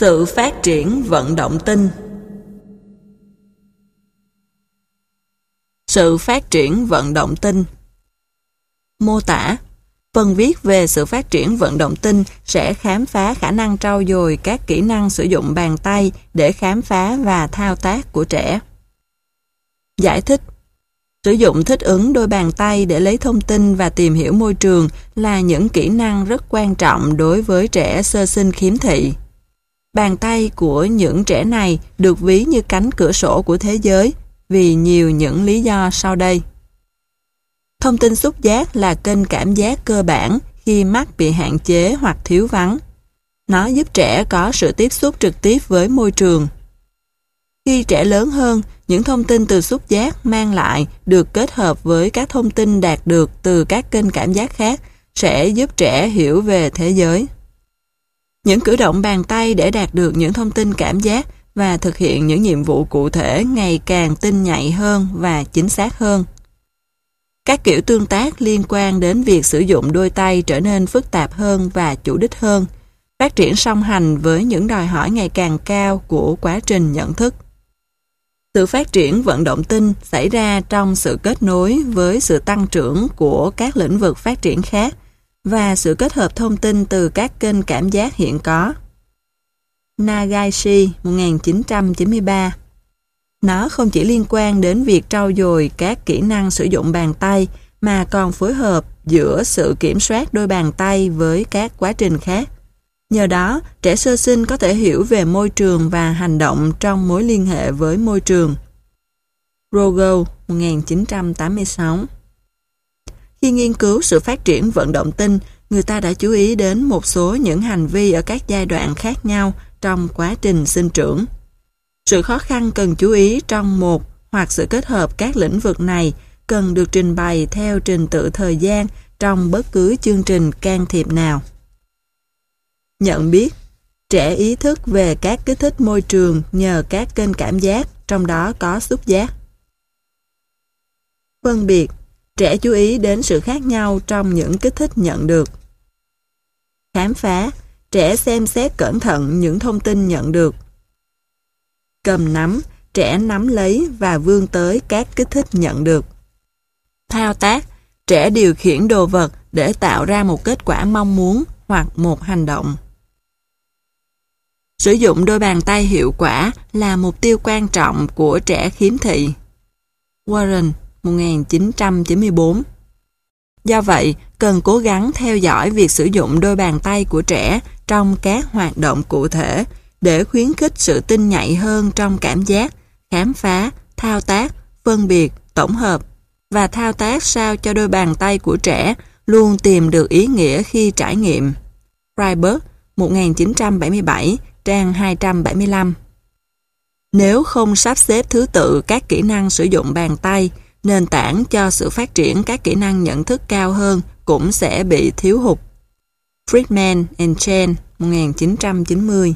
Sự phát triển vận động tinh. Sự phát triển vận động tinh. Mô tả. Phần viết về sự phát triển vận động tinh sẽ khám phá khả năng trau dồi các kỹ năng sử dụng bàn tay để khám phá và thao tác của trẻ. Giải thích. Sử dụng thích ứng đôi bàn tay để lấy thông tin và tìm hiểu môi trường là những kỹ năng rất quan trọng đối với trẻ sơ sinh khiếm thị. Bàn tay của những trẻ này được ví như cánh cửa sổ của thế giới vì nhiều những lý do sau đây. Thông tin xúc giác là kênh cảm giác cơ bản khi mắt bị hạn chế hoặc thiếu vắng. Nó giúp trẻ có sự tiếp xúc trực tiếp với môi trường. Khi trẻ lớn hơn, những thông tin từ xúc giác mang lại được kết hợp với các thông tin đạt được từ các kênh cảm giác khác sẽ giúp trẻ hiểu về thế giới. Những cử động bàn tay để đạt được những thông tin cảm giác và thực hiện những nhiệm vụ cụ thể ngày càng tinh nhạy hơn và chính xác hơn. Các kiểu tương tác liên quan đến việc sử dụng đôi tay trở nên phức tạp hơn và chủ đích hơn, phát triển song hành với những đòi hỏi ngày càng cao của quá trình nhận thức. Sự phát triển vận động tinh xảy ra trong sự kết nối với sự tăng trưởng của các lĩnh vực phát triển khác và sự kết hợp thông tin từ các kênh cảm giác hiện có. Nagaishi, 1993. Nó không chỉ liên quan đến việc trau dồi các kỹ năng sử dụng bàn tay mà còn phối hợp giữa sự kiểm soát đôi bàn tay với các quá trình khác. Nhờ đó, trẻ sơ sinh có thể hiểu về môi trường và hành động trong mối liên hệ với môi trường. Rogo, 1986. Khi nghiên cứu sự phát triển vận động tinh, người ta đã chú ý đến một số những hành vi ở các giai đoạn khác nhau trong quá trình sinh trưởng. Sự khó khăn cần chú ý trong một hoặc sự kết hợp các lĩnh vực này cần được trình bày theo trình tự thời gian trong bất cứ chương trình can thiệp nào. Nhận biết. Trẻ ý thức về các kích thích môi trường nhờ các kênh cảm giác, trong đó có xúc giác. Phân biệt. Trẻ chú ý đến sự khác nhau trong những kích thích nhận được. Khám phá. Trẻ xem xét cẩn thận những thông tin nhận được. Cầm nắm. Trẻ nắm lấy và vươn tới các kích thích nhận được. Thao tác. Trẻ điều khiển đồ vật để tạo ra một kết quả mong muốn hoặc một hành động. Sử dụng đôi bàn tay hiệu quả là mục tiêu quan trọng của trẻ khiếm thị. Warren, 1994. Do vậy, cần cố gắng theo dõi việc sử dụng đôi bàn tay của trẻ trong các hoạt động cụ thể để khuyến khích sự tinh nhạy hơn trong cảm giác, khám phá, thao tác, phân biệt, tổng hợp và thao tác sao cho đôi bàn tay của trẻ luôn tìm được ý nghĩa khi trải nghiệm. Freiberg, 1977, trang 275. Nếu không sắp xếp thứ tự các kỹ năng sử dụng bàn tay, nền tảng cho sự phát triển các kỹ năng nhận thức cao hơn cũng sẽ bị thiếu hụt. Friedman and Chen, 1990.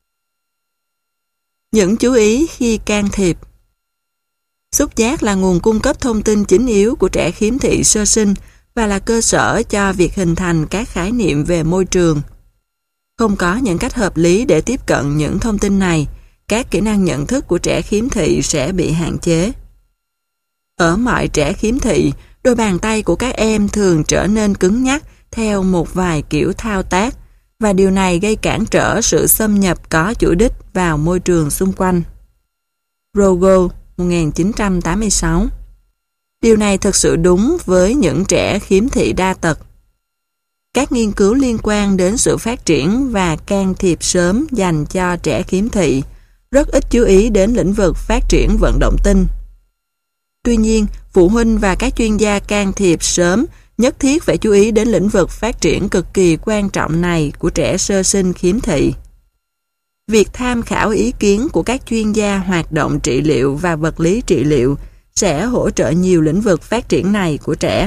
Những chú ý khi can thiệp. Xúc giác là nguồn cung cấp thông tin chính yếu của trẻ khiếm thị sơ sinh và là cơ sở cho việc hình thành các khái niệm về môi trường. Không có những cách hợp lý để tiếp cận những thông tin này, các kỹ năng nhận thức của trẻ khiếm thị sẽ bị hạn chế. Ở mọi trẻ khiếm thị, đôi bàn tay của các em thường trở nên cứng nhắc theo một vài kiểu thao tác, và điều này gây cản trở sự xâm nhập có chủ đích vào môi trường xung quanh. Rogo, 1986. Điều này thực sự đúng với những trẻ khiếm thị đa tật. Các nghiên cứu liên quan đến sự phát triển và can thiệp sớm dành cho trẻ khiếm thị rất ít chú ý đến lĩnh vực phát triển vận động tinh. Tuy nhiên, phụ huynh và các chuyên gia can thiệp sớm nhất thiết phải chú ý đến lĩnh vực phát triển cực kỳ quan trọng này của trẻ sơ sinh khiếm thị. Việc tham khảo ý kiến của các chuyên gia hoạt động trị liệu và vật lý trị liệu sẽ hỗ trợ nhiều lĩnh vực phát triển này của trẻ.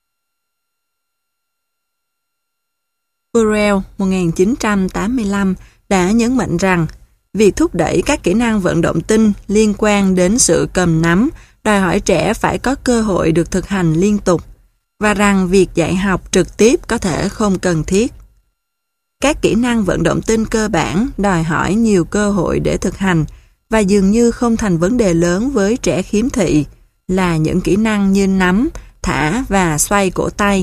Burrell, 1985, đã nhấn mạnh rằng việc thúc đẩy các kỹ năng vận động tinh liên quan đến sự cầm nắm đòi hỏi trẻ phải có cơ hội được thực hành liên tục và rằng việc dạy học trực tiếp có thể không cần thiết. Các kỹ năng vận động tinh cơ bản đòi hỏi nhiều cơ hội để thực hành và dường như không thành vấn đề lớn với trẻ khiếm thị là những kỹ năng như nắm, thả và xoay cổ tay.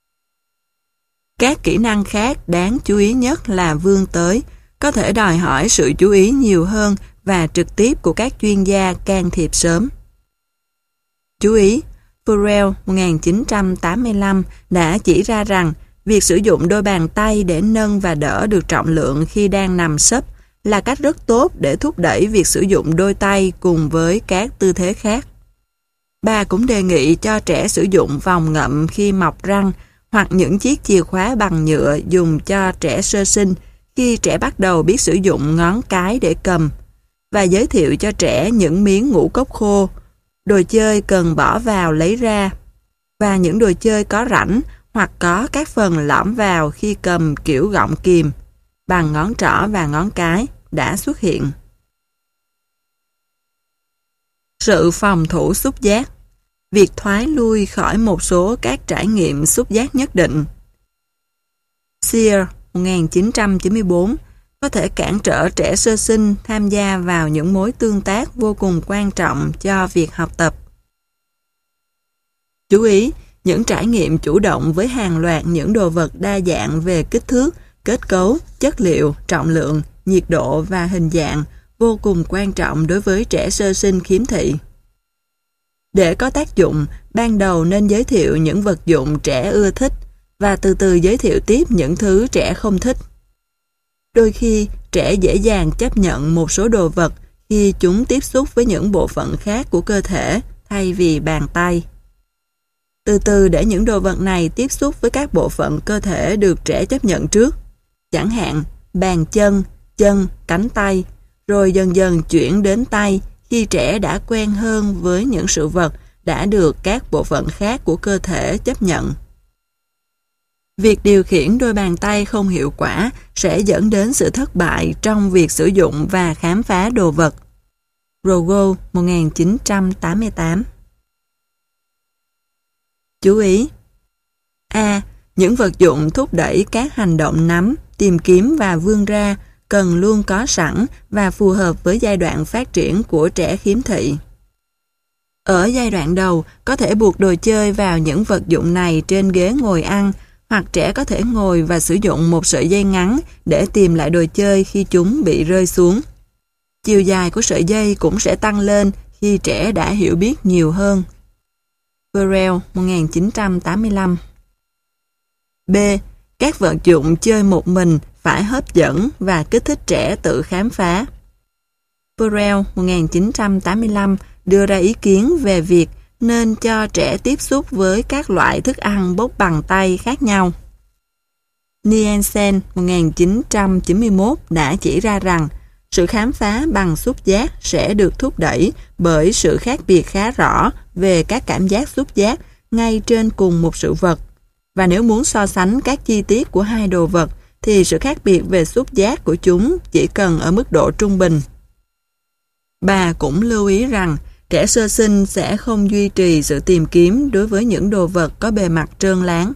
Các kỹ năng khác đáng chú ý nhất là vươn tới, có thể đòi hỏi sự chú ý nhiều hơn và trực tiếp của các chuyên gia can thiệp sớm. Chú ý, Burrell 1985 đã chỉ ra rằng việc sử dụng đôi bàn tay để nâng và đỡ được trọng lượng khi đang nằm sấp là cách rất tốt để thúc đẩy việc sử dụng đôi tay cùng với các tư thế khác. Bà cũng đề nghị cho trẻ sử dụng vòng ngậm khi mọc răng hoặc những chiếc chìa khóa bằng nhựa dùng cho trẻ sơ sinh khi trẻ bắt đầu biết sử dụng ngón cái để cầm, và giới thiệu cho trẻ những miếng ngũ cốc khô, đồ chơi cần bỏ vào lấy ra, và những đồ chơi có rãnh hoặc có các phần lõm vào khi cầm kiểu gọng kìm bằng ngón trỏ và ngón cái đã xuất hiện. Sự phòng thủ xúc giác. Việc thoái lui khỏi một số các trải nghiệm xúc giác nhất định. Sear 1994 có thể cản trở trẻ sơ sinh tham gia vào những mối tương tác vô cùng quan trọng cho việc học tập. Chú ý, những trải nghiệm chủ động với hàng loạt những đồ vật đa dạng về kích thước, kết cấu, chất liệu, trọng lượng, nhiệt độ và hình dạng vô cùng quan trọng đối với trẻ sơ sinh khiếm thị. Để có tác dụng, ban đầu nên giới thiệu những vật dụng trẻ ưa thích và từ từ giới thiệu tiếp những thứ trẻ không thích. Đôi khi, trẻ dễ dàng chấp nhận một số đồ vật khi chúng tiếp xúc với những bộ phận khác của cơ thể thay vì bàn tay. Từ từ để những đồ vật này tiếp xúc với các bộ phận cơ thể được trẻ chấp nhận trước, chẳng hạn bàn chân, chân, cánh tay, rồi dần dần chuyển đến tay khi trẻ đã quen hơn với những sự vật đã được các bộ phận khác của cơ thể chấp nhận. Việc điều khiển đôi bàn tay không hiệu quả sẽ dẫn đến sự thất bại trong việc sử dụng và khám phá đồ vật. Rogo 1988. Chú ý. A. Những vật dụng thúc đẩy các hành động nắm, tìm kiếm và vươn ra cần luôn có sẵn và phù hợp với giai đoạn phát triển của trẻ khiếm thị. Ở giai đoạn đầu, có thể buộc đồ chơi vào những vật dụng này trên ghế ngồi ăn, hoặc trẻ có thể ngồi và sử dụng một sợi dây ngắn để tìm lại đồ chơi khi chúng bị rơi xuống. Chiều dài của sợi dây cũng sẽ tăng lên khi trẻ đã hiểu biết nhiều hơn. Burrell 1985. B. Các vật dụng chơi một mình phải hấp dẫn và kích thích trẻ tự khám phá. Burrell 1985 đưa ra ý kiến về việc nên cho trẻ tiếp xúc với các loại thức ăn bốc bằng tay khác nhau. Nielsen 1991 đã chỉ ra rằng sự khám phá bằng xúc giác sẽ được thúc đẩy bởi sự khác biệt khá rõ về các cảm giác xúc giác ngay trên cùng một sự vật. Và nếu muốn so sánh các chi tiết của hai đồ vật thì sự khác biệt về xúc giác của chúng chỉ cần ở mức độ trung bình. Bà cũng lưu ý rằng trẻ sơ sinh sẽ không duy trì sự tìm kiếm đối với những đồ vật có bề mặt trơn láng.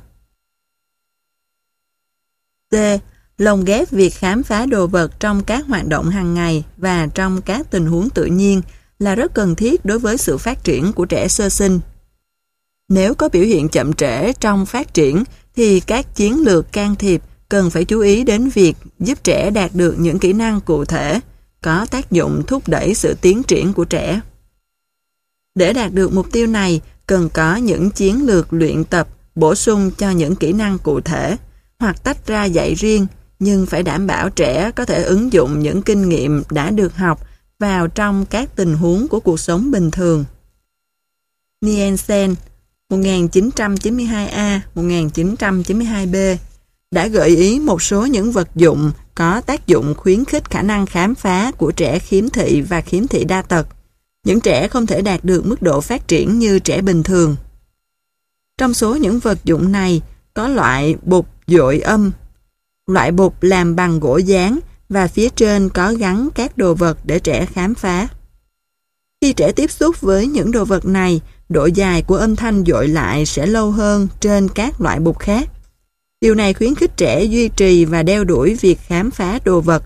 C. Lồng ghép việc khám phá đồ vật trong các hoạt động hàng ngày và trong các tình huống tự nhiên là rất cần thiết đối với sự phát triển của trẻ sơ sinh. Nếu có biểu hiện chậm trễ trong phát triển thì các chiến lược can thiệp cần phải chú ý đến việc giúp trẻ đạt được những kỹ năng cụ thể, có tác dụng thúc đẩy sự tiến triển của trẻ. Để đạt được mục tiêu này, cần có những chiến lược luyện tập bổ sung cho những kỹ năng cụ thể, hoặc tách ra dạy riêng, nhưng phải đảm bảo trẻ có thể ứng dụng những kinh nghiệm đã được học vào trong các tình huống của cuộc sống bình thường. Nielsen 1992A, 1992B đã gợi ý một số những vật dụng có tác dụng khuyến khích khả năng khám phá của trẻ khiếm thị và khiếm thị đa tật. Những trẻ không thể đạt được mức độ phát triển như trẻ bình thường. Trong số những vật dụng này có loại bục dội âm. Loại bục làm bằng gỗ dán và phía trên có gắn các đồ vật để trẻ khám phá. Khi trẻ tiếp xúc với những đồ vật này, độ dài của âm thanh dội lại sẽ lâu hơn trên các loại bục khác. Điều này khuyến khích trẻ duy trì và đeo đuổi việc khám phá đồ vật.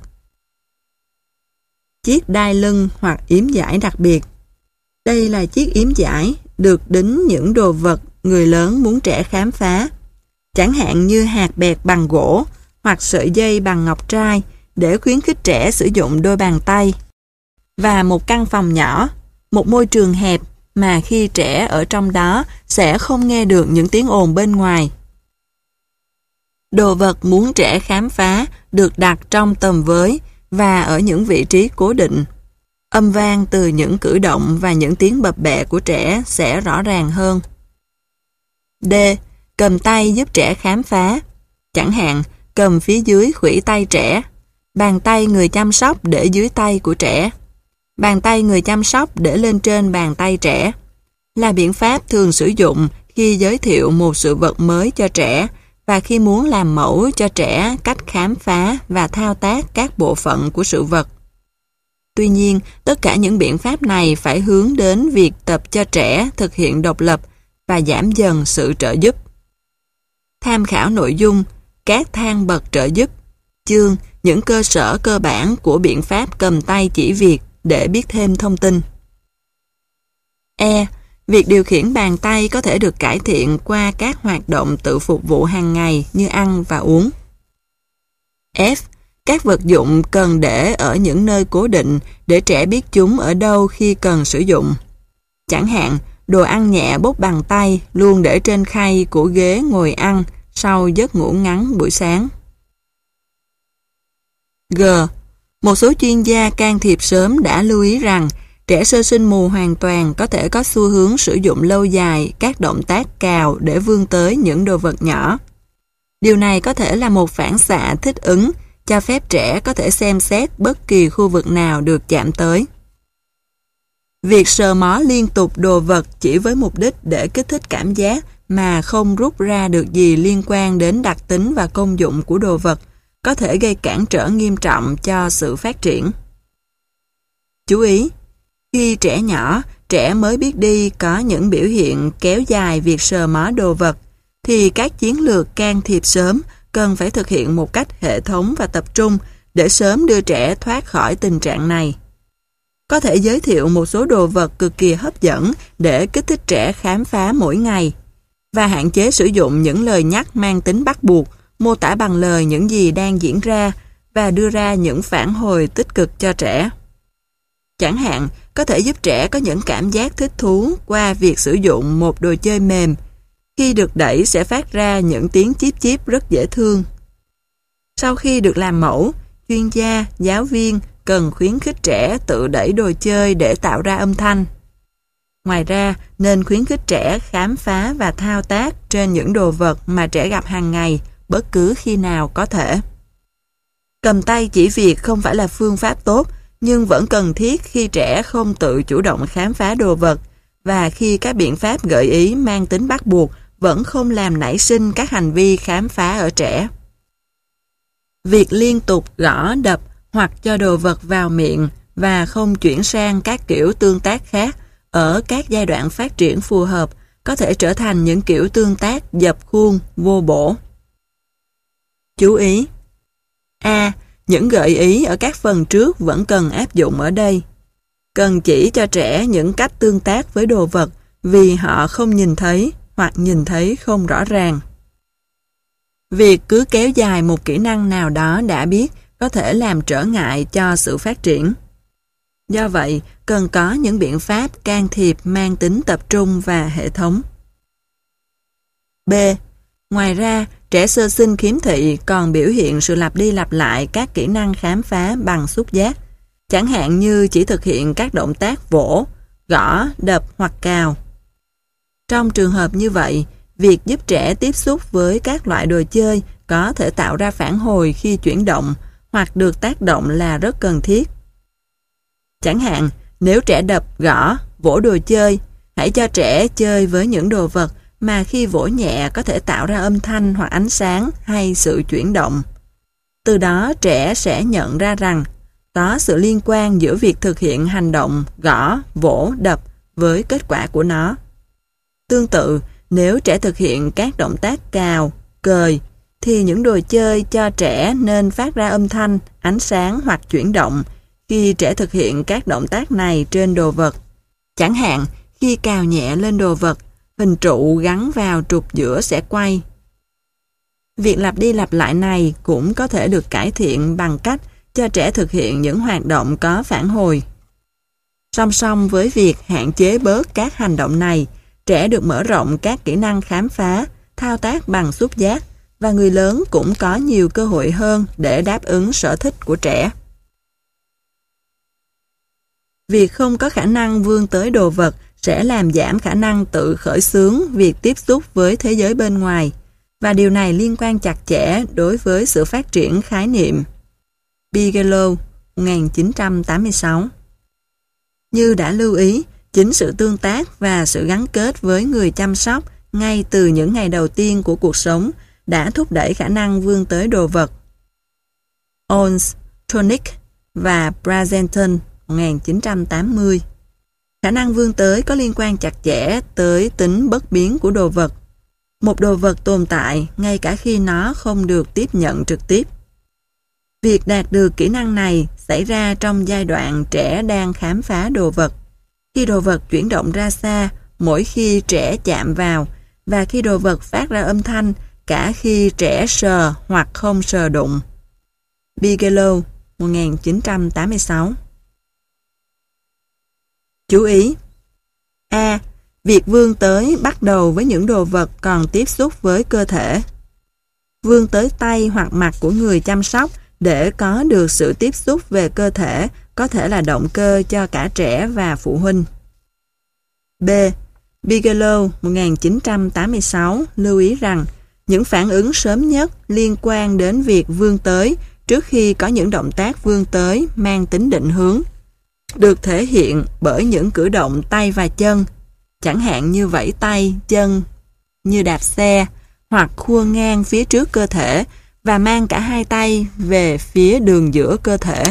Chiếc đai lưng hoặc yếm dải đặc biệt. Đây là chiếc yếm dải được đính những đồ vật người lớn muốn trẻ khám phá, chẳng hạn như hạt bẹt bằng gỗ hoặc sợi dây bằng ngọc trai để khuyến khích trẻ sử dụng đôi bàn tay. Và một căn phòng nhỏ, một môi trường hẹp mà khi trẻ ở trong đó sẽ không nghe được những tiếng ồn bên ngoài. Đồ vật muốn trẻ khám phá được đặt trong tầm với và ở những vị trí cố định. Âm vang từ những cử động và những tiếng bập bẹ của trẻ sẽ rõ ràng hơn. D. Cầm tay giúp trẻ khám phá. Chẳng hạn, cầm phía dưới khuỷu tay trẻ, bàn tay người chăm sóc để dưới tay của trẻ, bàn tay người chăm sóc để lên trên bàn tay trẻ, là biện pháp thường sử dụng khi giới thiệu một sự vật mới cho trẻ và khi muốn làm mẫu cho trẻ cách khám phá và thao tác các bộ phận của sự vật. Tuy nhiên, tất cả những biện pháp này phải hướng đến việc tập cho trẻ thực hiện độc lập và giảm dần sự trợ giúp. Tham khảo nội dung, các thang bậc trợ giúp, chương, những cơ sở cơ bản của biện pháp cầm tay chỉ việc để biết thêm thông tin. E. Việc điều khiển bàn tay có thể được cải thiện qua các hoạt động tự phục vụ hàng ngày như ăn và uống. F. Các vật dụng cần để ở những nơi cố định để trẻ biết chúng ở đâu khi cần sử dụng. Chẳng hạn, đồ ăn nhẹ bốc bằng tay luôn để trên khay của ghế ngồi ăn sau giấc ngủ ngắn buổi sáng. G. Một số chuyên gia can thiệp sớm đã lưu ý rằng trẻ sơ sinh mù hoàn toàn có thể có xu hướng sử dụng lâu dài các động tác cào để vươn tới những đồ vật nhỏ. Điều này có thể là một phản xạ thích ứng, cho phép trẻ có thể xem xét bất kỳ khu vực nào được chạm tới. Việc sờ mó liên tục đồ vật chỉ với mục đích để kích thích cảm giác mà không rút ra được gì liên quan đến đặc tính và công dụng của đồ vật có thể gây cản trở nghiêm trọng cho sự phát triển. Chú ý! Khi trẻ nhỏ, trẻ mới biết đi có những biểu hiện kéo dài việc sờ mó đồ vật, thì các chiến lược can thiệp sớm cần phải thực hiện một cách hệ thống và tập trung để sớm đưa trẻ thoát khỏi tình trạng này. Có thể giới thiệu một số đồ vật cực kỳ hấp dẫn để kích thích trẻ khám phá mỗi ngày, và hạn chế sử dụng những lời nhắc mang tính bắt buộc, mô tả bằng lời những gì đang diễn ra và đưa ra những phản hồi tích cực cho trẻ. Chẳng hạn, có thể giúp trẻ có những cảm giác thích thú qua việc sử dụng một đồ chơi mềm. Khi được đẩy sẽ phát ra những tiếng chíp chíp rất dễ thương. Sau khi được làm mẫu, chuyên gia, giáo viên cần khuyến khích trẻ tự đẩy đồ chơi để tạo ra âm thanh. Ngoài ra, nên khuyến khích trẻ khám phá và thao tác trên những đồ vật mà trẻ gặp hàng ngày, bất cứ khi nào có thể. Cầm tay chỉ việc không phải là phương pháp tốt, nhưng vẫn cần thiết khi trẻ không tự chủ động khám phá đồ vật, và khi các biện pháp gợi ý mang tính bắt buộc vẫn không làm nảy sinh các hành vi khám phá ở trẻ. Việc liên tục gõ, đập hoặc cho đồ vật vào miệng và không chuyển sang các kiểu tương tác khác ở các giai đoạn phát triển phù hợp có thể trở thành những kiểu tương tác dập khuôn, vô bổ. Chú ý! A. Những gợi ý ở các phần trước vẫn cần áp dụng ở đây. Cần chỉ cho trẻ những cách tương tác với đồ vật vì họ không nhìn thấy hoặc nhìn thấy không rõ ràng. Việc cứ kéo dài một kỹ năng nào đó đã biết có thể làm trở ngại cho sự phát triển. Do vậy, cần có những biện pháp can thiệp mang tính tập trung và hệ thống. B. Ngoài ra, trẻ sơ sinh khiếm thị còn biểu hiện sự lặp đi lặp lại các kỹ năng khám phá bằng xúc giác, chẳng hạn như chỉ thực hiện các động tác vỗ, gõ, đập hoặc cào. Trong trường hợp như vậy, việc giúp trẻ tiếp xúc với các loại đồ chơi có thể tạo ra phản hồi khi chuyển động hoặc được tác động là rất cần thiết. Chẳng hạn, nếu trẻ đập, gõ, vỗ đồ chơi, hãy cho trẻ chơi với những đồ vật mà khi vỗ nhẹ có thể tạo ra âm thanh hoặc ánh sáng hay sự chuyển động. Từ đó trẻ sẽ nhận ra rằng có sự liên quan giữa việc thực hiện hành động gõ, vỗ, đập với kết quả của nó. Tương tự, nếu trẻ thực hiện các động tác cào, cời, thì những đồ chơi cho trẻ nên phát ra âm thanh, ánh sáng hoặc chuyển động khi trẻ thực hiện các động tác này trên đồ vật. Chẳng hạn, khi cào nhẹ lên đồ vật, hình trụ gắn vào trục giữa sẽ quay. Việc lặp đi lặp lại này cũng có thể được cải thiện bằng cách cho trẻ thực hiện những hoạt động có phản hồi. Song song với việc hạn chế bớt các hành động này, trẻ được mở rộng các kỹ năng khám phá, thao tác bằng xúc giác, và người lớn cũng có nhiều cơ hội hơn để đáp ứng sở thích của trẻ. Việc không có khả năng vươn tới đồ vật sẽ làm giảm khả năng tự khởi xướng việc tiếp xúc với thế giới bên ngoài, và điều này liên quan chặt chẽ đối với sự phát triển khái niệm. Bigelow, 1986. Như đã lưu ý, chính sự tương tác và sự gắn kết với người chăm sóc ngay từ những ngày đầu tiên của cuộc sống đã thúc đẩy khả năng vươn tới đồ vật. Owens, Tonick và Brazenton, 1980. Khả năng vươn tới có liên quan chặt chẽ tới tính bất biến của đồ vật. Một đồ vật tồn tại ngay cả khi nó không được tiếp nhận trực tiếp. Việc đạt được kỹ năng này xảy ra trong giai đoạn trẻ đang khám phá đồ vật, khi đồ vật chuyển động ra xa mỗi khi trẻ chạm vào, và khi đồ vật phát ra âm thanh cả khi trẻ sờ hoặc không sờ đụng. Bigelow, 1986. Chú ý: A. Việc vươn tới bắt đầu với những đồ vật còn tiếp xúc với cơ thể. Vươn tới tay hoặc mặt của người chăm sóc để có được sự tiếp xúc về cơ thể có thể là động cơ cho cả trẻ và phụ huynh. B. Bigelow, 1986, lưu ý rằng những phản ứng sớm nhất liên quan đến việc vươn tới trước khi có những động tác vươn tới mang tính định hướng, được thể hiện bởi những cử động tay và chân, chẳng hạn như vẫy tay, chân, như đạp xe, hoặc khua ngang phía trước cơ thể và mang cả hai tay về phía đường giữa cơ thể.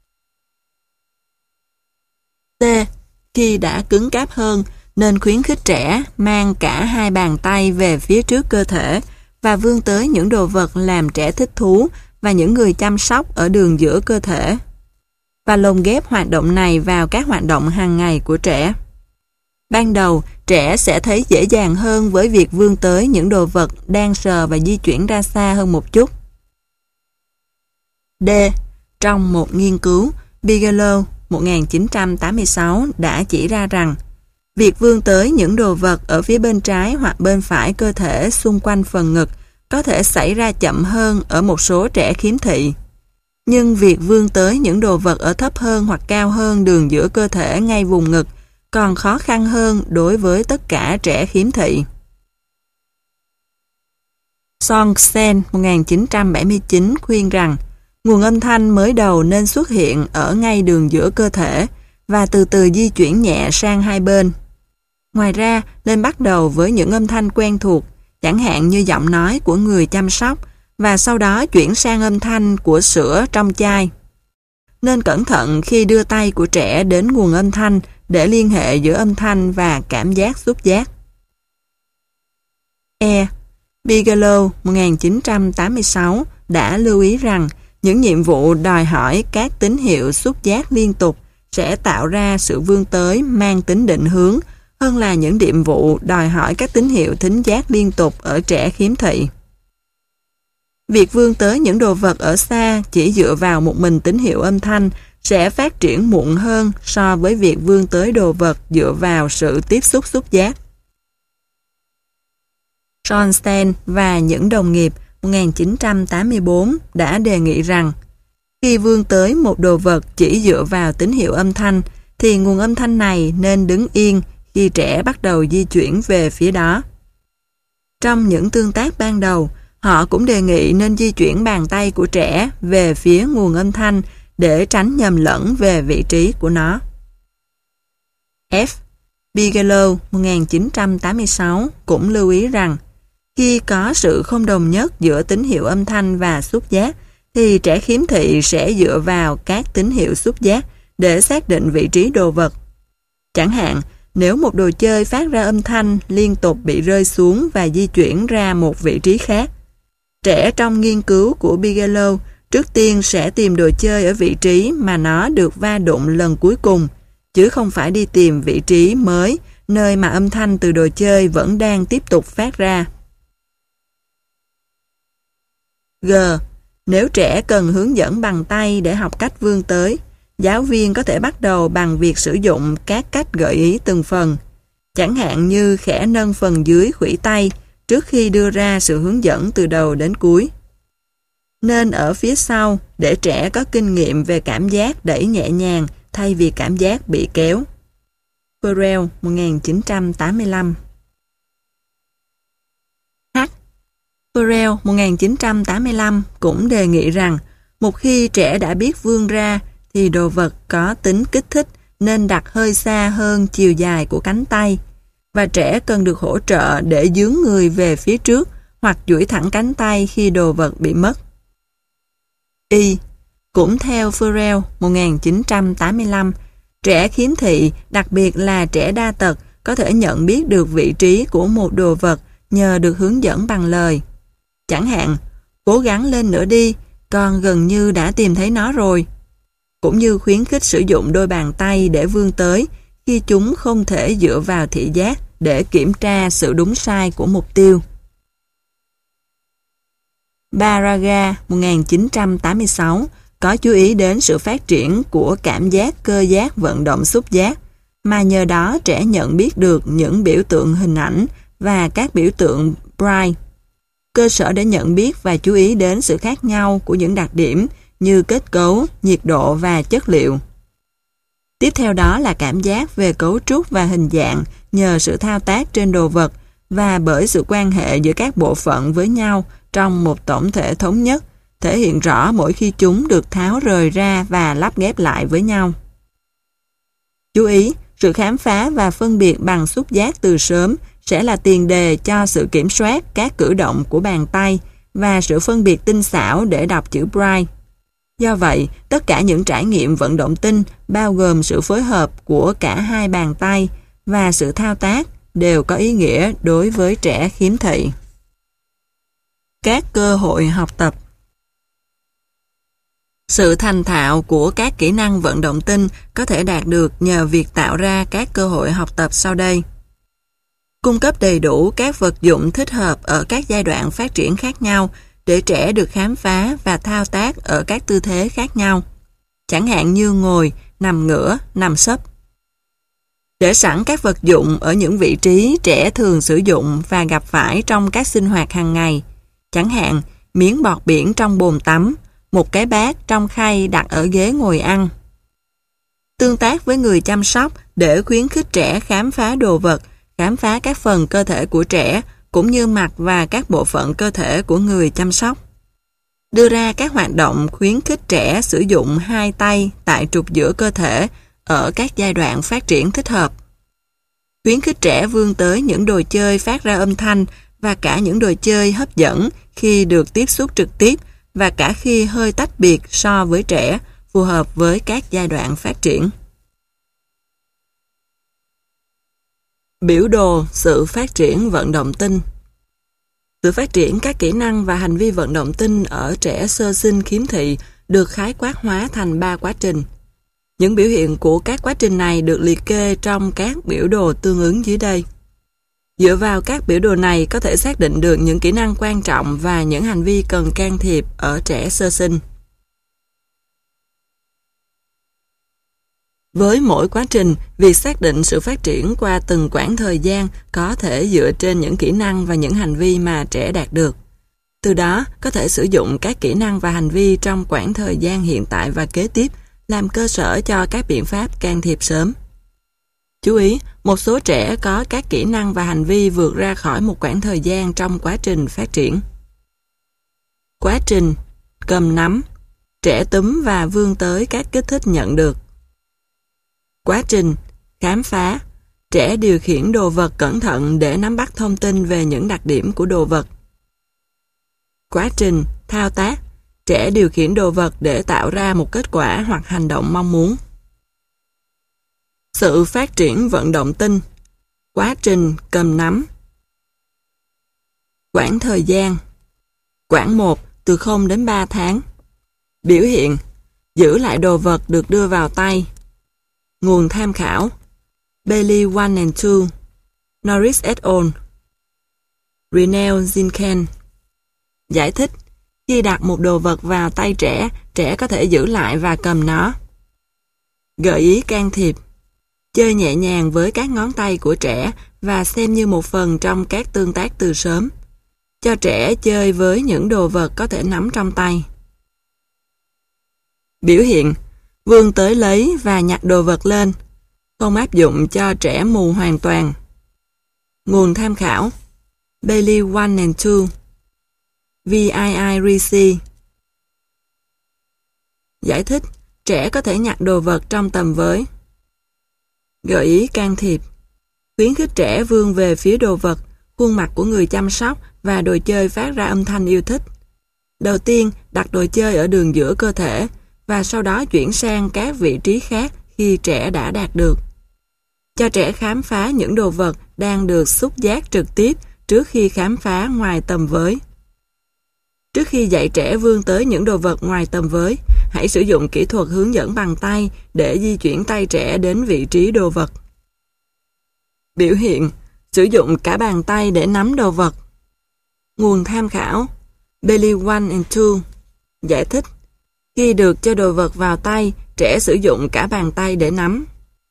C. Khi đã cứng cáp hơn, nên khuyến khích trẻ mang cả hai bàn tay về phía trước cơ thể và vươn tới những đồ vật làm trẻ thích thú và những người chăm sóc ở đường giữa cơ thể, và lồng ghép hoạt động này vào các hoạt động hàng ngày của trẻ. Ban đầu, trẻ sẽ thấy dễ dàng hơn với việc vươn tới những đồ vật đang sờ và di chuyển ra xa hơn một chút. D. Trong một nghiên cứu, Bigelow, 1986 đã chỉ ra rằng việc vươn tới những đồ vật ở phía bên trái hoặc bên phải cơ thể xung quanh phần ngực có thể xảy ra chậm hơn ở một số trẻ khiếm thị. Nhưng việc vươn tới những đồ vật ở thấp hơn hoặc cao hơn đường giữa cơ thể ngay vùng ngực còn khó khăn hơn đối với tất cả trẻ khiếm thị. Songsen, 1979 khuyên rằng nguồn âm thanh mới đầu nên xuất hiện ở ngay đường giữa cơ thể và từ từ di chuyển nhẹ sang hai bên. Ngoài ra, nên bắt đầu với những âm thanh quen thuộc, chẳng hạn như giọng nói của người chăm sóc, và sau đó chuyển sang âm thanh của sữa trong chai. Nên cẩn thận khi đưa tay của trẻ đến nguồn âm thanh để liên hệ giữa âm thanh và cảm giác xúc giác. E. Bigelow, 1986 đã lưu ý rằng những nhiệm vụ đòi hỏi các tín hiệu xúc giác liên tục sẽ tạo ra sự vươn tới mang tính định hướng hơn là những nhiệm vụ đòi hỏi các tín hiệu thính giác liên tục ở trẻ khiếm thị. Việc vươn tới những đồ vật ở xa chỉ dựa vào một mình tín hiệu âm thanh sẽ phát triển muộn hơn so với việc vươn tới đồ vật dựa vào sự tiếp xúc xúc giác. Schonstein và những đồng nghiệp 1984 đã đề nghị rằng khi vươn tới một đồ vật chỉ dựa vào tín hiệu âm thanh thì nguồn âm thanh này nên đứng yên khi trẻ bắt đầu di chuyển về phía đó. Trong những tương tác ban đầu, họ cũng đề nghị nên di chuyển bàn tay của trẻ về phía nguồn âm thanh để tránh nhầm lẫn về vị trí của nó. F. Bigelow, 1986 cũng lưu ý rằng khi có sự không đồng nhất giữa tín hiệu âm thanh và xúc giác thì trẻ khiếm thị sẽ dựa vào các tín hiệu xúc giác để xác định vị trí đồ vật. Chẳng hạn, nếu một đồ chơi phát ra âm thanh liên tục bị rơi xuống và di chuyển ra một vị trí khác, Trẻ trong nghiên cứu của Bigelow trước tiên sẽ tìm đồ chơi ở vị trí mà nó được va đụng lần cuối cùng, chứ không phải đi tìm vị trí mới, nơi mà âm thanh từ đồ chơi vẫn đang tiếp tục phát ra. G. Nếu trẻ cần hướng dẫn bằng tay để học cách vươn tới, giáo viên có thể bắt đầu bằng việc sử dụng các cách gợi ý từng phần, chẳng hạn như khẽ nâng phần dưới khuỷu tay trước khi đưa ra sự hướng dẫn từ đầu đến cuối. Nên ở phía sau để trẻ có kinh nghiệm về cảm giác đẩy nhẹ nhàng thay vì cảm giác bị kéo. Farrell, 1985. H. Farrell, 1985 cũng đề nghị rằng một khi trẻ đã biết vươn ra thì đồ vật có tính kích thích nên đặt hơi xa hơn chiều dài của cánh tay, và trẻ cần được hỗ trợ để dướn người về phía trước hoặc duỗi thẳng cánh tay khi đồ vật bị mất. Y. Cũng theo Farrell, 1985, trẻ khiếm thị, đặc biệt là trẻ đa tật, có thể nhận biết được vị trí của một đồ vật nhờ được hướng dẫn bằng lời. Chẳng hạn, cố gắng lên nữa đi, con gần như đã tìm thấy nó rồi. Cũng như khuyến khích sử dụng đôi bàn tay để vươn tới khi chúng không thể dựa vào thị giác để kiểm tra sự đúng sai của mục tiêu. Barraga, 1986, có chú ý đến sự phát triển của cảm giác cơ giác vận động xúc giác, mà nhờ đó trẻ nhận biết được những biểu tượng hình ảnh và các biểu tượng Braille, cơ sở để nhận biết và chú ý đến sự khác nhau của những đặc điểm như kết cấu, nhiệt độ và chất liệu. Tiếp theo đó là cảm giác về cấu trúc và hình dạng nhờ sự thao tác trên đồ vật và bởi sự quan hệ giữa các bộ phận với nhau trong một tổng thể thống nhất, thể hiện rõ mỗi khi chúng được tháo rời ra và lắp ghép lại với nhau. Chú ý, sự khám phá và phân biệt bằng xúc giác từ sớm sẽ là tiền đề cho sự kiểm soát các cử động của bàn tay và sự phân biệt tinh xảo để đọc chữ Braille. Do vậy, tất cả những trải nghiệm vận động tinh bao gồm sự phối hợp của cả hai bàn tay và sự thao tác đều có ý nghĩa đối với trẻ khiếm thị. Các cơ hội học tập. Sự thành thạo của các kỹ năng vận động tinh có thể đạt được nhờ việc tạo ra các cơ hội học tập sau đây. Cung cấp đầy đủ các vật dụng thích hợp ở các giai đoạn phát triển khác nhau để trẻ được khám phá và thao tác ở các tư thế khác nhau, chẳng hạn như ngồi, nằm ngửa, nằm sấp. Để sẵn các vật dụng ở những vị trí trẻ thường sử dụng và gặp phải trong các sinh hoạt hàng ngày, chẳng hạn miếng bọt biển trong bồn tắm, một cái bát trong khay đặt ở ghế ngồi ăn. Tương tác với người chăm sóc để khuyến khích trẻ khám phá đồ vật, khám phá các phần cơ thể của trẻ, cũng như mặt và các bộ phận cơ thể của người chăm sóc. Đưa ra các hoạt động khuyến khích trẻ sử dụng hai tay tại trục giữa cơ thể ở các giai đoạn phát triển thích hợp. Khuyến khích trẻ vươn tới những đồ chơi phát ra âm thanh và cả những đồ chơi hấp dẫn khi được tiếp xúc trực tiếp và cả khi hơi tách biệt so với trẻ, phù hợp với các giai đoạn phát triển. Biểu đồ sự phát triển vận động tinh. Sự phát triển các kỹ năng và hành vi vận động tinh ở trẻ sơ sinh khiếm thị được khái quát hóa thành 3 quá trình. Những biểu hiện của các quá trình này được liệt kê trong các biểu đồ tương ứng dưới đây. Dựa vào các biểu đồ này có thể xác định được những kỹ năng quan trọng và những hành vi cần can thiệp ở trẻ sơ sinh. Với mỗi quá trình, việc xác định sự phát triển qua từng quãng thời gian có thể dựa trên những kỹ năng và những hành vi mà trẻ đạt được. Từ đó, có thể sử dụng các kỹ năng và hành vi trong quãng thời gian hiện tại và kế tiếp làm cơ sở cho các biện pháp can thiệp sớm. Chú ý, một số trẻ có các kỹ năng và hành vi vượt ra khỏi một quãng thời gian trong quá trình phát triển. Quá trình cầm nắm, trẻ túm và vươn tới các kích thích nhận được. Quá trình khám phá, trẻ điều khiển đồ vật cẩn thận để nắm bắt thông tin về những đặc điểm của đồ vật. Quá trình thao tác, trẻ điều khiển đồ vật để tạo ra một kết quả hoặc hành động mong muốn. Sự phát triển vận động tinh, quá trình cầm nắm. Quãng thời gian, Quãng 1 từ 0 đến 3 tháng. Biểu hiện: giữ lại đồ vật được đưa vào tay. Nguồn tham khảo: Bailey 1 and 2, Norris et al., Rinell Zinken. Giải thích: khi đặt một đồ vật vào tay trẻ, trẻ có thể giữ lại và cầm nó. Gợi ý can thiệp: chơi nhẹ nhàng với các ngón tay của trẻ và xem như một phần trong các tương tác từ sớm. Cho trẻ chơi với những đồ vật có thể nắm trong tay. Biểu hiện: vươn tới lấy và nhặt đồ vật lên. Không áp dụng cho trẻ mù hoàn toàn. Nguồn tham khảo: Bailey 1 and 2, VII-RC. Giải thích: trẻ có thể nhặt đồ vật trong tầm với. Gợi ý can thiệp: khuyến khích trẻ vươn về phía đồ vật, khuôn mặt của người chăm sóc và đồ chơi phát ra âm thanh yêu thích. Đầu tiên, đặt đồ chơi ở đường giữa cơ thể và sau đó chuyển sang các vị trí khác khi trẻ đã đạt được. Cho trẻ khám phá những đồ vật đang được xúc giác trực tiếp trước khi khám phá ngoài tầm với. Trước khi dạy trẻ vươn tới những đồ vật ngoài tầm với, hãy sử dụng kỹ thuật hướng dẫn bằng tay để di chuyển tay trẻ đến vị trí đồ vật. Biểu hiện: sử dụng cả bàn tay để nắm đồ vật. Nguồn tham khảo: Bailey 1 and 2. Giải thích: khi được cho đồ vật vào tay, trẻ sử dụng cả bàn tay để nắm.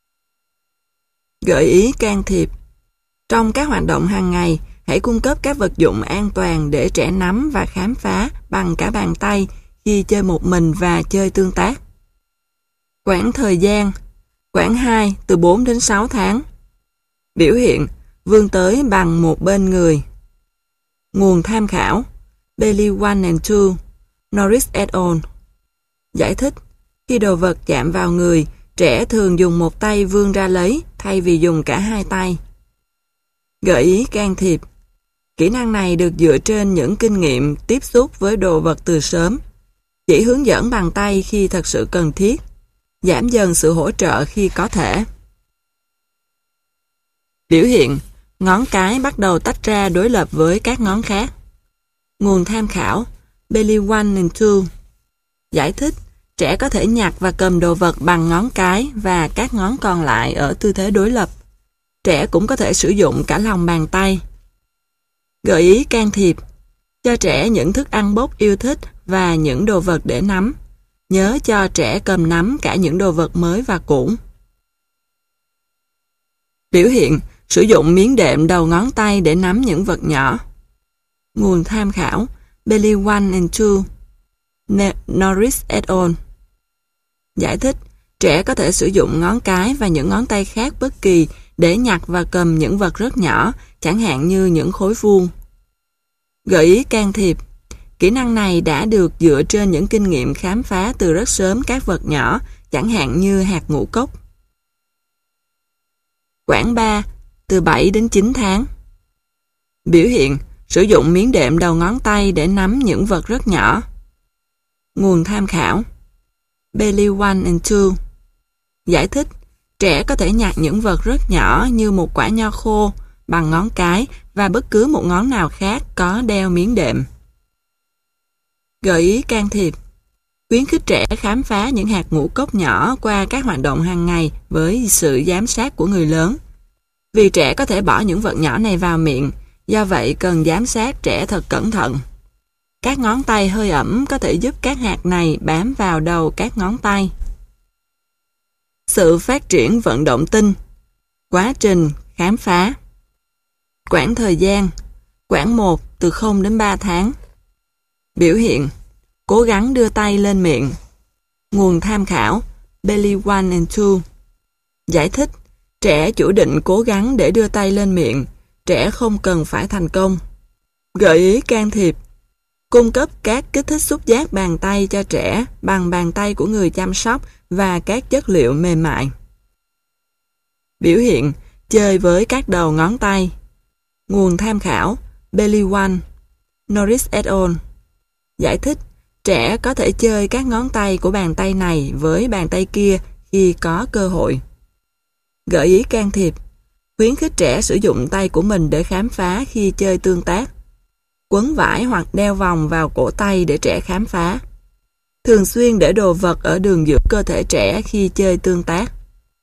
Gợi ý can thiệp: trong các hoạt động hàng ngày, hãy cung cấp các vật dụng an toàn để trẻ nắm và khám phá bằng cả bàn tay khi chơi một mình và chơi tương tác. Quãng thời gian: quãng 2 từ 4 đến 6 tháng. Biểu hiện: vươn tới bằng một bên người. Nguồn tham khảo: Bailey 1 and 2, Norris et al. Giải thích: khi đồ vật chạm vào người, trẻ thường dùng một tay vươn ra lấy thay vì dùng cả hai tay. Gợi ý can thiệp: kỹ năng này được dựa trên những kinh nghiệm tiếp xúc với đồ vật từ sớm. Chỉ hướng dẫn bằng tay khi thật sự cần thiết. Giảm dần sự hỗ trợ khi có thể. Biểu hiện: ngón cái bắt đầu tách ra đối lập với các ngón khác. Nguồn tham khảo: Bailey 1 and 2. Giải thích: trẻ có thể nhặt và cầm đồ vật bằng ngón cái và các ngón còn lại ở tư thế đối lập. Trẻ cũng có thể sử dụng cả lòng bàn tay. Gợi ý can thiệp: cho trẻ những thức ăn bốc yêu thích và những đồ vật để nắm. Nhớ cho trẻ cầm nắm cả những đồ vật mới và cũ. Biểu hiện: sử dụng miếng đệm đầu ngón tay để nắm những vật nhỏ. Nguồn tham khảo: Bailey 1 and 2, Norris et al. Giải thích: trẻ có thể sử dụng ngón cái và những ngón tay khác bất kỳ để nhặt và cầm những vật rất nhỏ, chẳng hạn như những khối vuông. Gợi ý can thiệp: kỹ năng này đã được dựa trên những kinh nghiệm khám phá từ rất sớm các vật nhỏ, chẳng hạn như hạt ngũ cốc. Quãng 3 từ 7 đến 9 tháng. Biểu hiện: sử dụng miếng đệm đầu ngón tay để nắm những vật rất nhỏ. Nguồn tham khảo: Bailey 1 and 2. Giải thích: trẻ có thể nhặt những vật rất nhỏ như một quả nho khô bằng ngón cái và bất cứ một ngón nào khác có đeo miếng đệm. Gợi ý can thiệp: khuyến khích trẻ khám phá những hạt ngũ cốc nhỏ qua các hoạt động hàng ngày với sự giám sát của người lớn. Vì trẻ có thể bỏ những vật nhỏ này vào miệng, do vậy cần giám sát trẻ thật cẩn thận. Các ngón tay hơi ẩm có thể giúp các hạt này bám vào đầu các ngón tay. Sự phát triển vận động tinh. Quá trình khám phá. Quãng thời gian: quãng 1 từ 0 đến 3 tháng. Biểu hiện: cố gắng đưa tay lên miệng. Nguồn tham khảo: Bailey 1 and 2. Giải thích: trẻ chủ định cố gắng để đưa tay lên miệng. Trẻ không cần phải thành công. Gợi ý can thiệp: cung cấp các kích thích xúc giác bàn tay cho trẻ bằng bàn tay của người chăm sóc và các chất liệu mềm mại. Biểu hiện: chơi với các đầu ngón tay. Nguồn tham khảo: Bailey 1, Norris et al. Giải thích: trẻ có thể chơi các ngón tay của bàn tay này với bàn tay kia khi có cơ hội. Gợi ý can thiệp: khuyến khích trẻ sử dụng tay của mình để khám phá khi chơi tương tác. quấn vải hoặc đeo vòng vào cổ tay để trẻ khám phá. Thường xuyên để đồ vật ở đường giữa cơ thể trẻ khi chơi tương tác.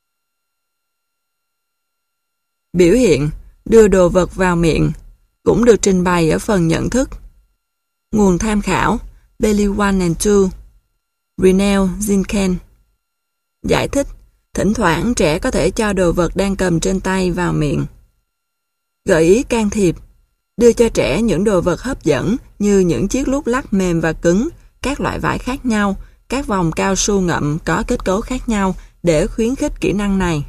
Biểu hiện đưa đồ vật vào miệng cũng được trình bày ở phần nhận thức. Nguồn tham khảo Bailey 1 and 2, Rinell Zinken. Giải thích, thỉnh thoảng trẻ có thể cho đồ vật đang cầm trên tay vào miệng. Gợi ý can thiệp, đưa cho trẻ những đồ vật hấp dẫn như những chiếc lúc lắc mềm và cứng, các loại vải khác nhau, các vòng cao su ngậm có kết cấu khác nhau để khuyến khích kỹ năng này.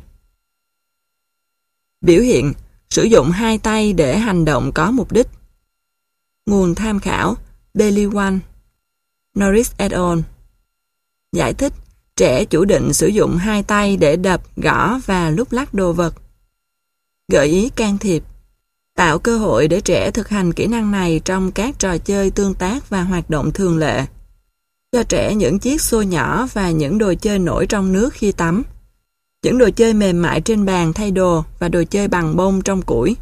Biểu hiện, sử dụng hai tay để hành động có mục đích. Nguồn tham khảo Bailey 1, Norris et al. Giải thích, trẻ chủ định sử dụng hai tay để đập, gõ và lúc lắc đồ vật. Gợi ý can thiệp, tạo cơ hội để trẻ thực hành kỹ năng này trong các trò chơi tương tác và hoạt động thường lệ. Cho trẻ những chiếc xô nhỏ và những đồ chơi nổi trong nước khi tắm. Những đồ chơi mềm mại trên bàn thay đồ và đồ chơi bằng bông trong củi.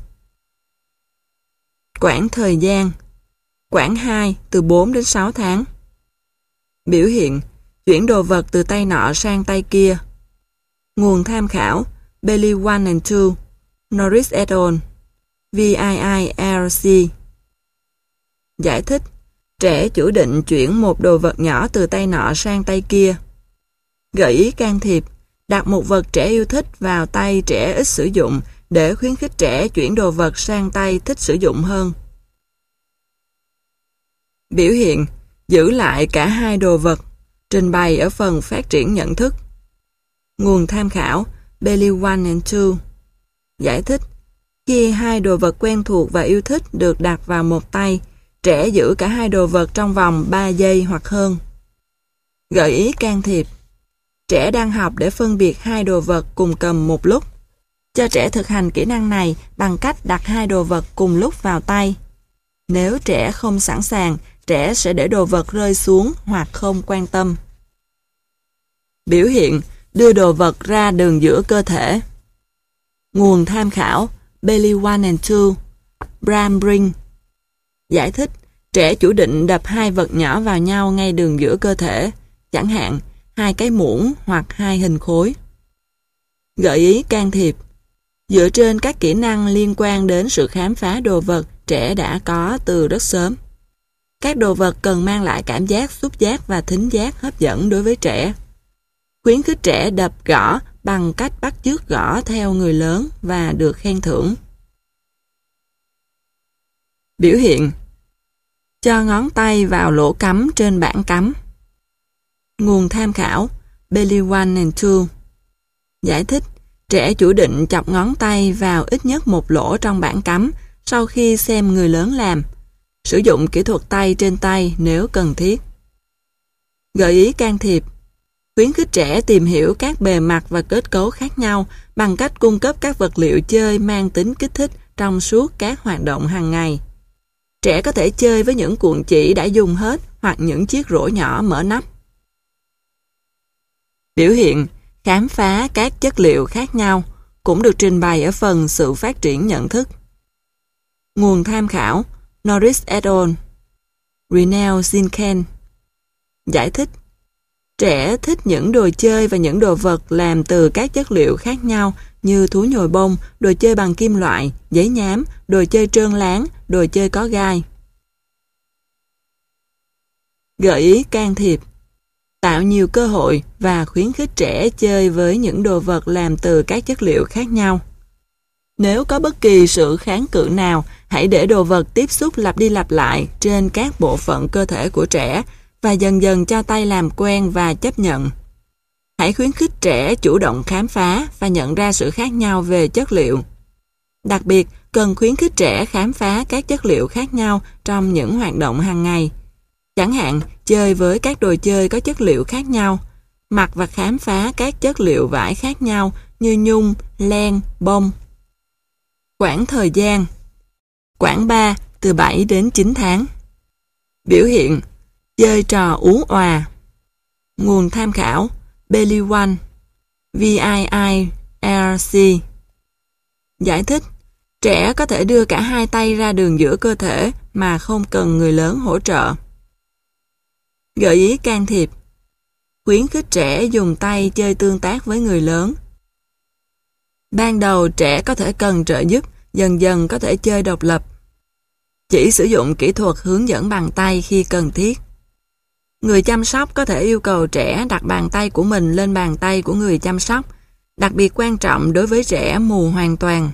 Quãng thời gian. Quãng 2 từ 4 đến 6 tháng. Biểu hiện, chuyển đồ vật từ tay nọ sang tay kia. Nguồn tham khảo Bailey 1 and 2, Norris et al. VIIRC. Giải thích, trẻ chủ định chuyển một đồ vật nhỏ từ tay nọ sang tay kia. Gợi ý can thiệp, đặt một vật trẻ yêu thích vào tay trẻ ít sử dụng để khuyến khích trẻ chuyển đồ vật sang tay thích sử dụng hơn. Biểu hiện, giữ lại cả hai đồ vật, trình bày ở phần phát triển nhận thức. Nguồn tham khảo Bailey 1 and 2. Giải thích, khi hai đồ vật quen thuộc và yêu thích được đặt vào một tay, trẻ giữ cả hai đồ vật trong vòng 3 giây hoặc hơn. Gợi ý can thiệp, trẻ đang học để phân biệt hai đồ vật cùng cầm một lúc. Cho trẻ thực hành kỹ năng này bằng cách đặt hai đồ vật cùng lúc vào tay. Nếu trẻ không sẵn sàng, trẻ sẽ để đồ vật rơi xuống hoặc không quan tâm. Biểu hiện, đưa đồ vật ra đường giữa cơ thể. Nguồn tham khảo Bailey 1 and 2, Bram Brink. Giải thích, trẻ chủ định đập hai vật nhỏ vào nhau ngay đường giữa cơ thể, chẳng hạn hai cái muỗng hoặc hai hình khối. Gợi ý can thiệp, dựa trên các kỹ năng liên quan đến sự khám phá đồ vật trẻ đã có từ rất sớm. Các đồ vật cần mang lại cảm giác xúc giác và thính giác hấp dẫn đối với trẻ. Khuyến khích trẻ đập gõ bằng cách bắt chước gõ theo người lớn và được khen thưởng. Biểu hiện, cho ngón tay vào lỗ cắm trên bảng cắm. Nguồn tham khảo Bailey 1 and 2. Giải thích, trẻ chủ định chọc ngón tay vào ít nhất một lỗ trong bảng cắm sau khi xem người lớn làm. Sử dụng kỹ thuật tay trên tay nếu cần thiết. Gợi ý can thiệp, khuyến khích trẻ tìm hiểu các bề mặt và kết cấu khác nhau bằng cách cung cấp các vật liệu chơi mang tính kích thích trong suốt các hoạt động hàng ngày. Trẻ có thể chơi với những cuộn chỉ đã dùng hết hoặc những chiếc rổ nhỏ mở nắp. Biểu hiện, khám phá các chất liệu khác nhau cũng được trình bày ở phần sự phát triển nhận thức. Nguồn tham khảo Norris et al. Rinell Zinken. Giải thích, trẻ thích những đồ chơi và những đồ vật làm từ các chất liệu khác nhau như thú nhồi bông, đồ chơi bằng kim loại, giấy nhám, đồ chơi trơn láng, đồ chơi có gai. Gợi ý can thiệp, tạo nhiều cơ hội và khuyến khích trẻ chơi với những đồ vật làm từ các chất liệu khác nhau. Nếu có bất kỳ sự kháng cự nào, hãy để đồ vật tiếp xúc lặp đi lặp lại trên các bộ phận cơ thể của trẻ và dần dần cho tay làm quen và chấp nhận. Hãy khuyến khích trẻ chủ động khám phá và nhận ra sự khác nhau về chất liệu. Đặc biệt, cần khuyến khích trẻ khám phá các chất liệu khác nhau trong những hoạt động hàng ngày. Chẳng hạn, chơi với các đồ chơi có chất liệu khác nhau, mặc và khám phá các chất liệu vải khác nhau như nhung, len, bông. Quãng thời gian. Quãng 3 từ 7 đến 9 tháng. Biểu hiện, chơi trò ú òa. Nguồn tham khảo Bailey 1, VIIRC. Giải thích, Trẻ có thể đưa cả hai tay ra đường giữa cơ thể mà không cần người lớn hỗ trợ. Gợi ý can thiệp. Khuyến khích trẻ dùng tay chơi tương tác với người lớn. Ban đầu trẻ có thể cần trợ giúp, dần dần có thể chơi độc lập. Chỉ sử dụng kỹ thuật hướng dẫn bằng tay khi cần thiết. Người chăm sóc có thể yêu cầu trẻ đặt bàn tay của mình lên bàn tay của người chăm sóc, đặc biệt quan trọng đối với trẻ mù hoàn toàn.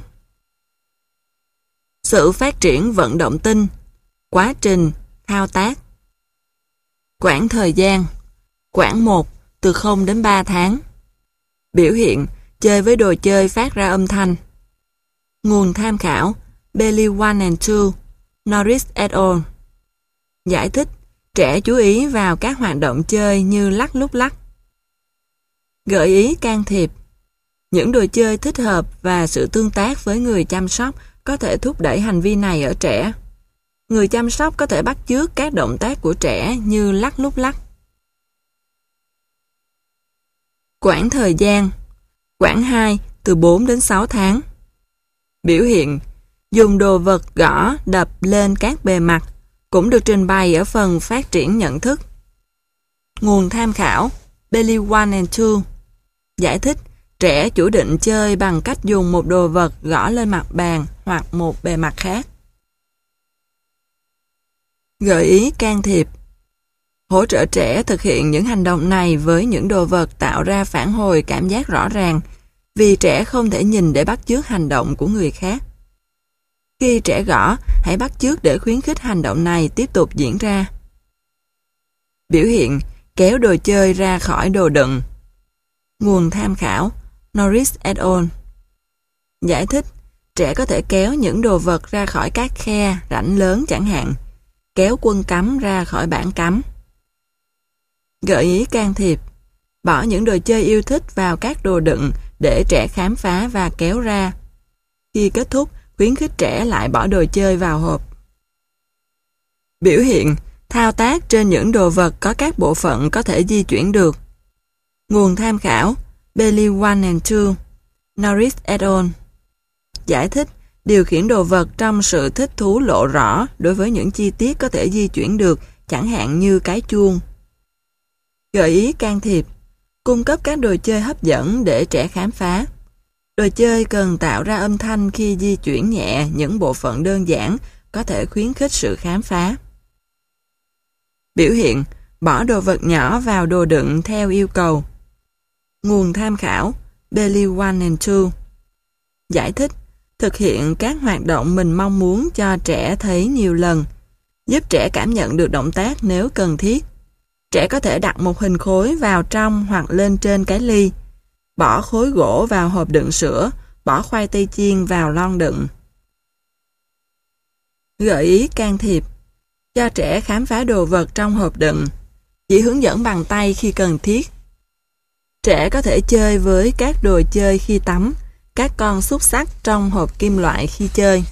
Sự phát triển vận động tinh, quá trình, thao tác. Quãng thời gian, quãng 1, từ 0 đến 3 tháng. Biểu hiện, chơi với đồ chơi phát ra âm thanh. Nguồn tham khảo, Bailey 1 and 2, Norris et al. Giải thích, trẻ chú ý vào các hoạt động chơi như lắc lúc lắc. Gợi ý can thiệp. Những đồ chơi thích hợp và sự tương tác với người chăm sóc có thể thúc đẩy hành vi này ở trẻ. Người chăm sóc có thể bắt chước các động tác của trẻ như lắc lúc lắc. Quãng thời gian, quãng 2, từ 4 đến 6 tháng. Biểu hiện, dùng đồ vật gõ đập lên các bề mặt, cũng được trình bày ở phần phát triển nhận thức. Nguồn tham khảo, Bailey 1 and 2. Giải thích, trẻ chủ định chơi bằng cách dùng một đồ vật gõ lên mặt bàn hoặc một bề mặt khác. Gợi ý can thiệp. Hỗ trợ trẻ thực hiện những hành động này với những đồ vật tạo ra phản hồi cảm giác rõ ràng, vì trẻ không thể nhìn để bắt chước hành động của người khác. Khi trẻ gõ, hãy bắt chước để khuyến khích hành động này tiếp tục diễn ra. Biểu hiện, kéo đồ chơi ra khỏi đồ đựng. Nguồn tham khảo, Norris et al. Giải thích, trẻ có thể kéo những đồ vật ra khỏi các khe, rãnh lớn chẳng hạn, kéo quân cắm ra khỏi bảng cắm. Gợi ý can thiệp. Bỏ những đồ chơi yêu thích vào các đồ đựng để trẻ khám phá và kéo ra. Khi kết thúc, khuyến khích trẻ lại bỏ đồ chơi vào hộp. Biểu hiện, thao tác trên những đồ vật có các bộ phận có thể di chuyển được. Nguồn tham khảo, Bailey 1 and 2, Norris et al. Giải thích, điều khiển đồ vật trong sự thích thú lộ rõ đối với những chi tiết có thể di chuyển được, chẳng hạn như cái chuông. Gợi ý can thiệp. Cung cấp các đồ chơi hấp dẫn để trẻ khám phá. Đồ chơi cần tạo ra âm thanh khi di chuyển nhẹ những bộ phận đơn giản, có thể khuyến khích sự khám phá. Biểu hiện, bỏ đồ vật nhỏ vào đồ đựng theo yêu cầu. Nguồn tham khảo, Bailey 1 and 2. Giải thích, thực hiện các hoạt động mình mong muốn cho trẻ thấy nhiều lần, giúp trẻ cảm nhận được động tác nếu cần thiết. Trẻ có thể đặt một hình khối vào trong hoặc lên trên cái ly, bỏ khối gỗ vào hộp đựng sữa, bỏ khoai tây chiên vào lon đựng. Gợi ý can thiệp. Cho trẻ khám phá đồ vật trong hộp đựng. Chỉ hướng dẫn bằng tay khi cần thiết. Trẻ có thể chơi với các đồ chơi khi tắm, các con xúc xắc trong hộp kim loại khi chơi.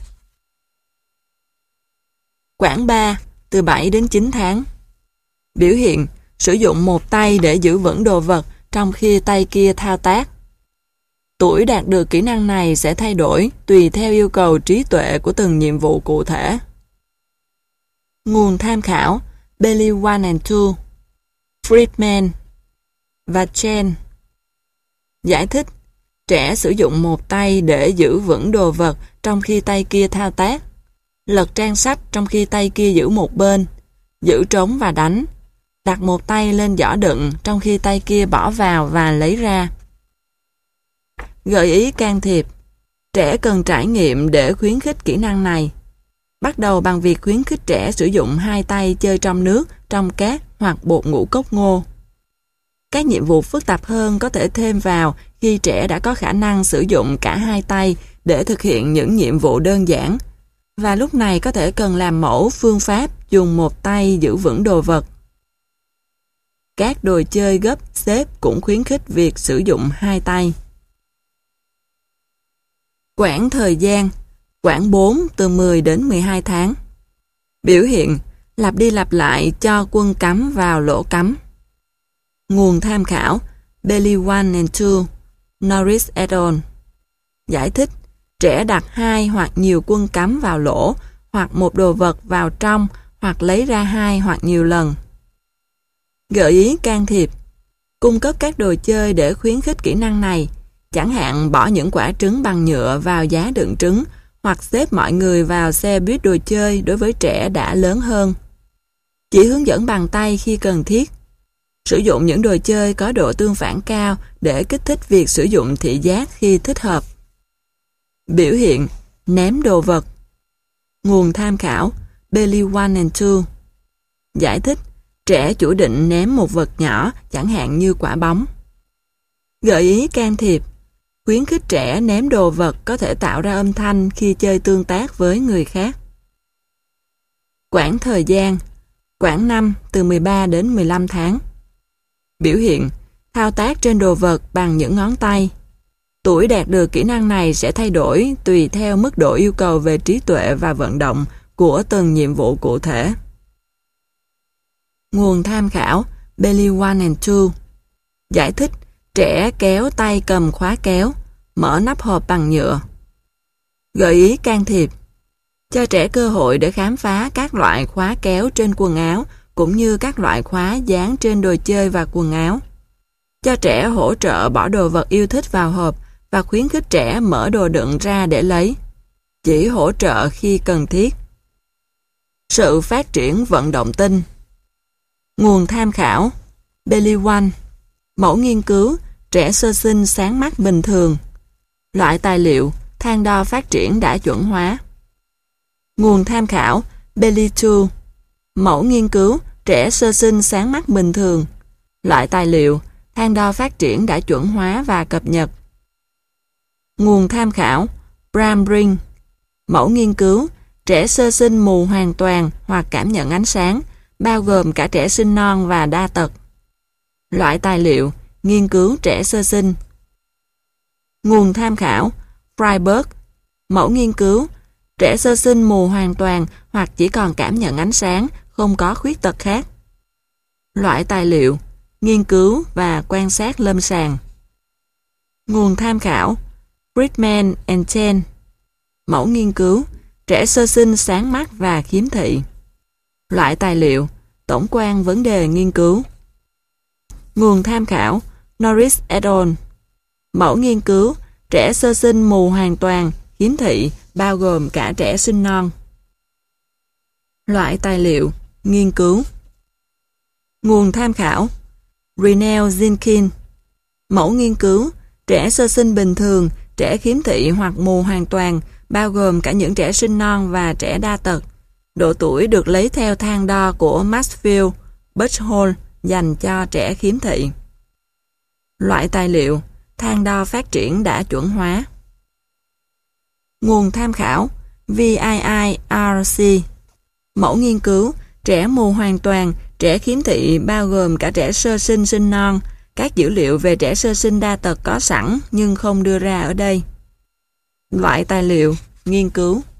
Quãng 3, từ 7 đến 9 tháng. Biểu hiện, sử dụng một tay để giữ vững đồ vật trong khi tay kia thao tác. Tuổi đạt được kỹ năng này sẽ thay đổi tùy theo yêu cầu trí tuệ của từng nhiệm vụ cụ thể. Nguồn tham khảo, Bailey 1 and 2, Friedman và Chen. Giải thích, trẻ sử dụng một tay để giữ vững đồ vật trong khi tay kia thao tác, lật trang sách trong khi tay kia giữ một bên, giữ trống và đánh, đặt một tay lên giỏ đựng trong khi tay kia bỏ vào và lấy ra. Gợi ý can thiệp. Trẻ cần trải nghiệm để khuyến khích kỹ năng này. Bắt đầu bằng việc khuyến khích trẻ sử dụng hai tay chơi trong nước, trong cát hoặc bột ngũ cốc ngô. Các nhiệm vụ phức tạp hơn có thể thêm vào khi trẻ đã có khả năng sử dụng cả hai tay để thực hiện những nhiệm vụ đơn giản, và lúc này có thể cần làm mẫu phương pháp dùng một tay giữ vững đồ vật. Các đồ chơi gấp xếp cũng khuyến khích việc sử dụng hai tay. Quãng thời gian, quãng 4 từ 10 đến 12 tháng. Biểu hiện, lặp đi lặp lại cho quân cắm vào lỗ cắm. Nguồn tham khảo, Bailey 1 and 2, Norris et al. Giải thích, trẻ đặt 2 hoặc nhiều quân cắm vào lỗ, hoặc một đồ vật vào trong, hoặc lấy ra 2 hoặc nhiều lần. Gợi ý can thiệp. Cung cấp các đồ chơi để khuyến khích kỹ năng này, chẳng hạn bỏ những quả trứng bằng nhựa vào giá đựng trứng, hoặc xếp mọi người vào xe buýt đồ chơi đối với trẻ đã lớn hơn. Chỉ hướng dẫn bằng tay khi cần thiết. Sử dụng những đồ chơi có độ tương phản cao để kích thích việc sử dụng thị giác khi thích hợp. Biểu hiện: ném đồ vật. Nguồn tham khảo: Belly 1 and 2. Giải thích: trẻ chủ định ném một vật nhỏ, chẳng hạn như quả bóng. Gợi ý can thiệp. Khuyến khích trẻ ném đồ vật có thể tạo ra âm thanh khi chơi tương tác với người khác. Quãng thời gian: quãng năm từ 13 đến 15 tháng. Biểu hiện: thao tác trên đồ vật bằng những ngón tay. Tuổi đạt được kỹ năng này sẽ thay đổi tùy theo mức độ yêu cầu về trí tuệ và vận động của từng nhiệm vụ cụ thể. Nguồn tham khảo: Belly 1 and 2. Giải thích: trẻ kéo tay cầm khóa kéo, mở nắp hộp bằng nhựa. Gợi ý can thiệp. Cho trẻ cơ hội để khám phá các loại khóa kéo trên quần áo, cũng như các loại khóa dán trên đồ chơi và quần áo. Cho trẻ hỗ trợ bỏ đồ vật yêu thích vào hộp và khuyến khích trẻ mở đồ đựng ra để lấy. Chỉ hỗ trợ khi cần thiết. Sự phát triển vận động tinh. Nguồn tham khảo: Belly 1. Mẫu nghiên cứu: trẻ sơ sinh sáng mắt bình thường. Loại tài liệu: thang đo phát triển đã chuẩn hóa. Nguồn tham khảo: Belly 2. Mẫu nghiên cứu: trẻ sơ sinh sáng mắt bình thường. Loại tài liệu: thang đo phát triển đã chuẩn hóa và cập nhật. Nguồn tham khảo: Bram-Brink. Mẫu nghiên cứu: trẻ sơ sinh mù hoàn toàn hoặc cảm nhận ánh sáng, bao gồm cả trẻ sinh non và đa tật. Loại tài liệu: nghiên cứu trẻ sơ sinh. Nguồn tham khảo: Freiberg. Mẫu nghiên cứu: trẻ sơ sinh mù hoàn toàn hoặc chỉ còn cảm nhận ánh sáng, không có khuyết tật khác. Loại tài liệu: nghiên cứu và quan sát lâm sàng. Nguồn tham khảo: Friedman and Chen. Mẫu nghiên cứu: trẻ sơ sinh sáng mắt và khiếm thị. Loại tài liệu: tổng quan vấn đề nghiên cứu. Nguồn tham khảo: Norris et al. Mẫu nghiên cứu: trẻ sơ sinh mù hoàn toàn, khiếm thị, bao gồm cả trẻ sinh non. Loại tài liệu: nghiên cứu. Nguồn tham khảo: Rinell Zinkin. Mẫu nghiên cứu: trẻ sơ sinh bình thường, trẻ khiếm thị hoặc mù hoàn toàn, bao gồm cả những trẻ sinh non và trẻ đa tật. Độ tuổi được lấy theo thang đo của Maxfield Buchholz dành cho trẻ khiếm thị. Loại tài liệu: thang đo phát triển đã chuẩn hóa. Nguồn tham khảo: VIIRC. Mẫu nghiên cứu: trẻ mù hoàn toàn, trẻ khiếm thị bao gồm cả trẻ sơ sinh sinh non. Các dữ liệu về trẻ sơ sinh đa tật có sẵn nhưng không đưa ra ở đây. Loại tài liệu: nghiên cứu.